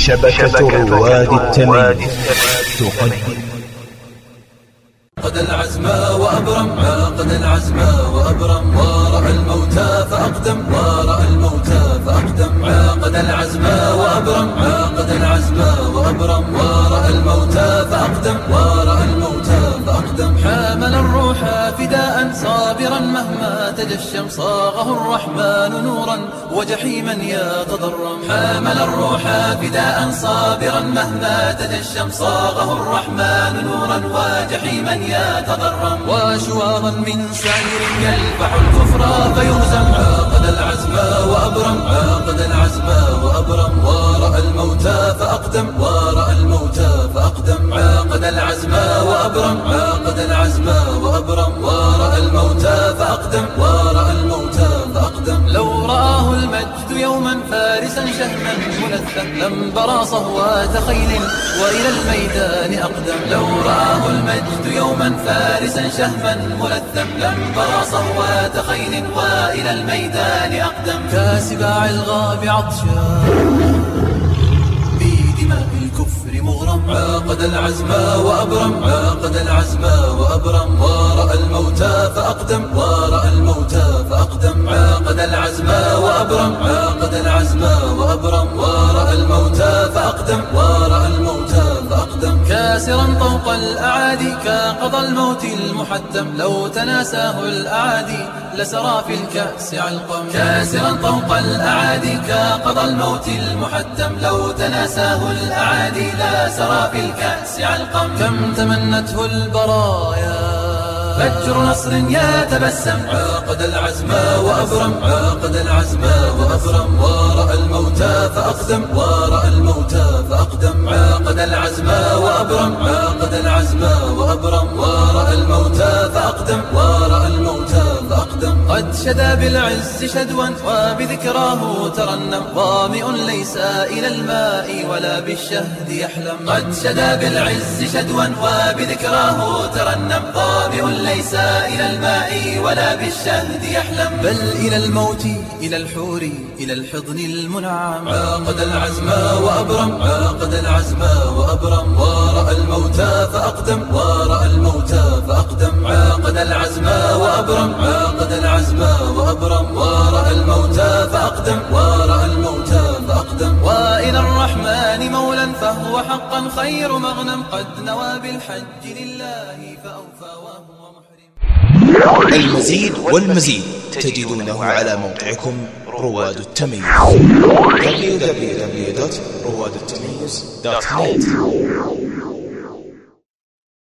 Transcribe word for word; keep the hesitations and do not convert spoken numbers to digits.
شبكة رواد التمييز تقدم قد العزم وأبرم عاقد العزم وأبرم ورأى الموتى فأقدم ورأى الموتى فأقدم عاقد العزم وأبرم عاقد العزم وأبرم ورأى الموتى فأقدم ورأى الموتى فأقدم حامل الروح فداء صابرا مهما تجشم صاغه الرحمن نورا وجحيما يتضرم حامل الروح فداء صابرا مهما تجشم صاغه الرحمن نورا وجحيما يتضرم وشواظا من سعير يلفح الكفر فيهزم عاقد العزم وأبرم عاقد العزم وأبرم ورأى الموتى فأقدم ورأى الموتى فأقدم عاقد العزم وأبرم عاقد العزم وأبرم ورأى الموتى فأقدم ورأى الموتى فأقدم لو رآه المجد يوما فارسا شهما ملثا لم برى صهوات خيل وإلى الميدان أقدم لو رآه المجد يوما فارسا شهما ملثا لم برى صهوات خيل وإلى الميدان أقدم كاسباع الغاب عطشا بدماء الكفر مغرم عاقد العزم وأبرم عاقد العزم وأبرم ورأى الموتى فأقدم ورأى الموتى فأقدم عاقد العزم وأبرم عاقد العزم وأبرم ورأى الموتى فأقدم ورأى الموتى فأقدم كاسرا طوق الأعادي كقضى الموت المحتم لو تناساه الأعادي لسرى في الكأس علقم كاسرا طوق الأعادي كقضى الموت المحتم لو تناساه الأعادي لسرى في الكأس علقم كم تمنته البرايا فجر نصر يتبسم عاقد العزم وأبرم عاقد العزم وأبرم ورأى الموتى فأقدم ورأى الموتى فأقدم عاقد العزم وأبرم عاقد العزم وأبرم ورأى الموتى فأقدم ورأى الموتى فأقدم قد شدا بالعز شدوا وبذكراه ترنم ظامئ ليس إلى الماء ولا بالشهد يحلم قد شدا بالعز شدوا وبذكراه ترنم ظامئ ليس إلى الماء ولا بالشهد يحلم بل إلى الموت إلى الحور إلى الحضن المنعم عاقد العزم وأبرم عاقد العزم وأبرم ورأى الموتى فأقدم ورأى الموتى فأقدم عاقد العزم وأبرم عاقد العزم وأبرم ورأى الموتى فأقدم ورأى الموتى فأقدم وإلى الرحمن مولا فهو حقا خير مغنم قد نوى بالحج لله فأوفى وهو محرم. المزيد والمزيد تجدونه على موقعكم رواد التمييز دبليو دبليو دبليو دوت رواد التمييز دوت نت.